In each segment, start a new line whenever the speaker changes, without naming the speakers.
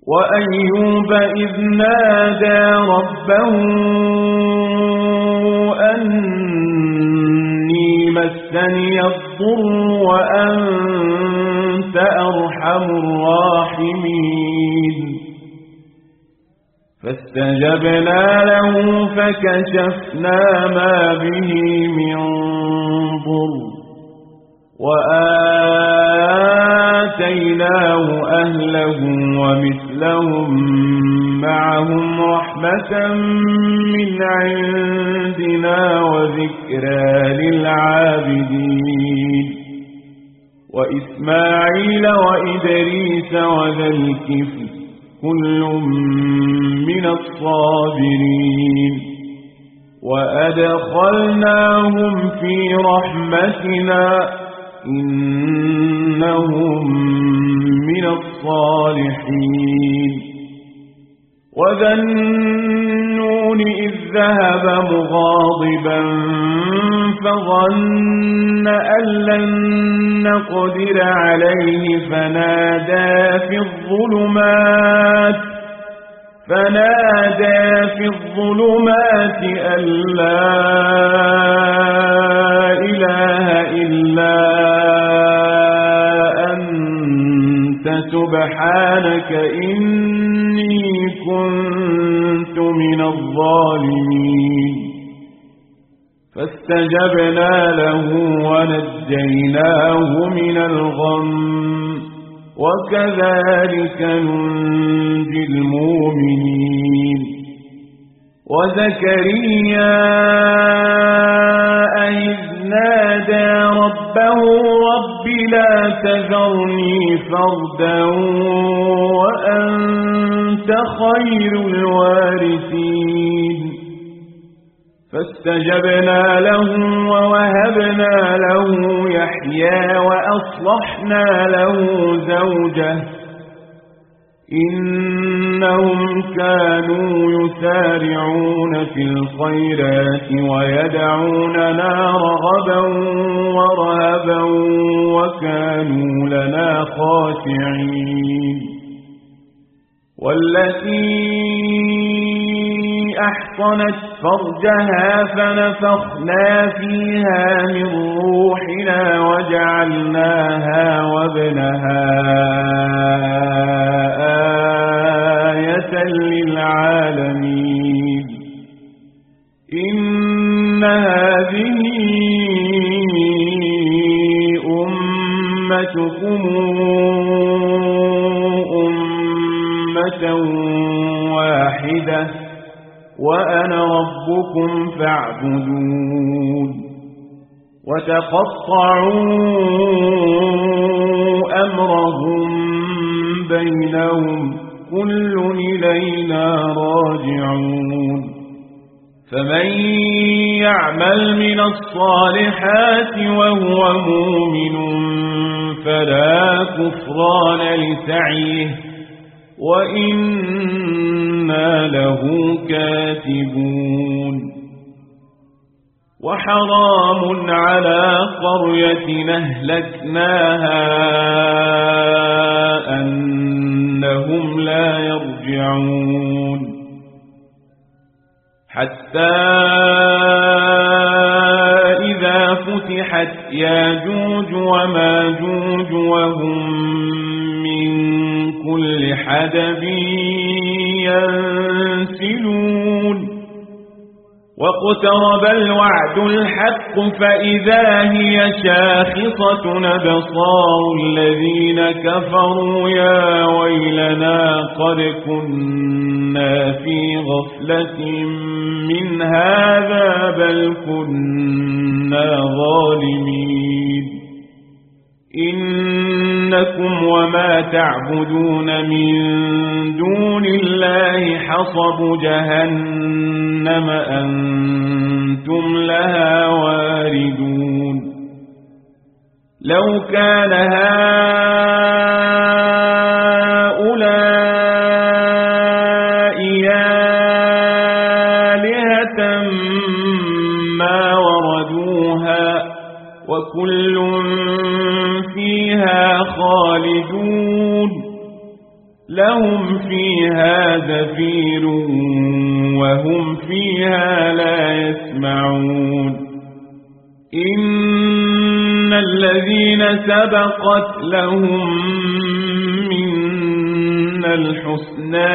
وأيوب إذ نادى ربه أني مسني الضر وأنت أرحم الراحمين فاستجبنا له فكشفنا ما به من ضر وآتيناه أهله ومثلهم معهم رحمة من عندنا وذكرى للعابدين وإسماعيل وإدريس وذا الكفل كل من الصابرين وأدخلناهم في رحمتنا إنهم من الصالحين وذا النون إذ ذهب مغاضبا فظن أن لن نقدر عليه فنادى في الظلمات أن لا إله إلا أنت سبحانك إني كنت من الظالمين فاستجبنا له ونجيناه من الغم وكذلك ننجي المؤمنين وزكريا إذ نادى ربه رب لا تذرني فردا وأنت خير الوارثين فاستجبنا له ووهبنا له يحيى وأصلحنا له زوجه إنهم كانوا يسارعون في الخيرات ويدعوننا رغبا ورهبا وكانوا لنا خاشعين والتي أحصنت فرجها فنفخنا فيها من روحنا وجعلناها وابنها آية للعالمين إن هذه أمتكم أمة واحدة وأنا ربكم فاعبدون وتقطعوا أمرهم بينهم كل إلينا راجعون فمن يعمل من الصالحات وهو مؤمن فلا كفران لسعيه وإنا له كاتبون وحرام على قرية أهلكناها أنهم لا يرجعون حتى إذا فتحت ياجوج وماجوج وهم من كل حدب ينسلون واقترب الوعد الحق فإذا هي شاخصة أبصار الذين كفروا يا ويلنا قد كنا في غفلة من هذا بل كنا ظالمين إنكم وما تعبدون من دون الله حصب جهنم أنتم لها واردون لو كان هؤلاء آلهة ما وردوها وكل فيها خالدون لهم لهم فيها زفير وهم فيها لا يسمعون إن الذين سبقت لهم منا الحسنى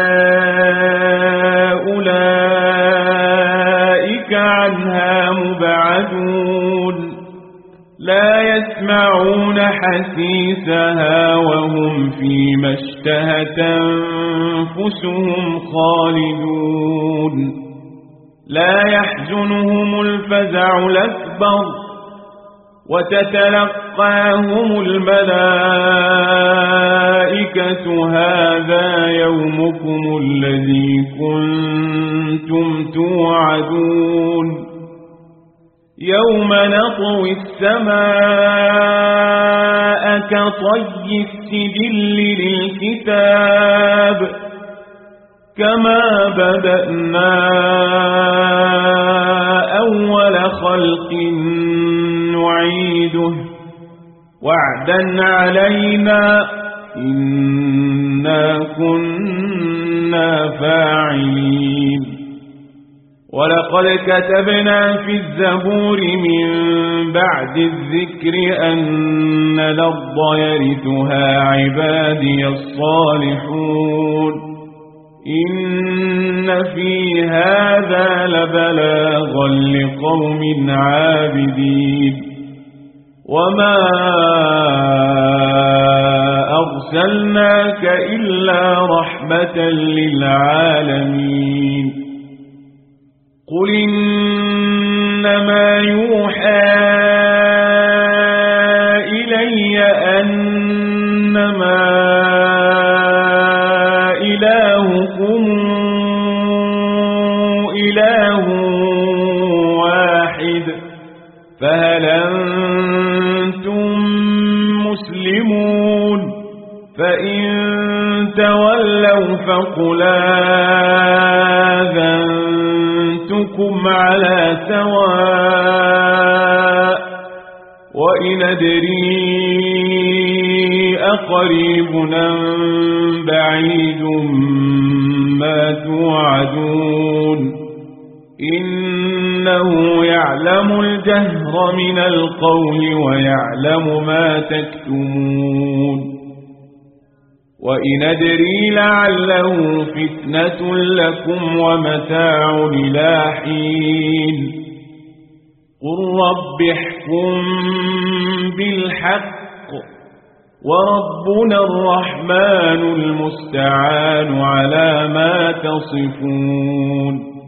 أولئك عنها مبعدون لا يسمعون حسيسها وهم فيما اشتهت أنفسهم خالدون لا يحزنهم الفزع الأكبر وتتلقاهم الملائكة هذا يومكم الذي كنتم توعدون يوم نطوي السماء كطي السجل للكتاب كما بدأنا أول خلق نعيده وعدا علينا إنا كنا فاعلين ولقد كتبنا في الزبور من بعد الذكر أن الأرض يرثها عبادي الصالحون إن في هذا لبلاغا لقوم عابدين وما أرسلناك إلا رحمة للعالمين قل إنما يوحى إلي أنما إلهكم إله واحد فهل أنتم مسلمون فإن تولوا فقل آذنتكم على سواء وإن أدري أقريب أم بعيد ما توعدون إنه يعلم الجهر من القول ويعلم ما تكتمون وإن أدري لعله فتنة لكم ومتاع إلى حين قل رب احكم بالحق وربنا الرحمن المستعان على ما تصفون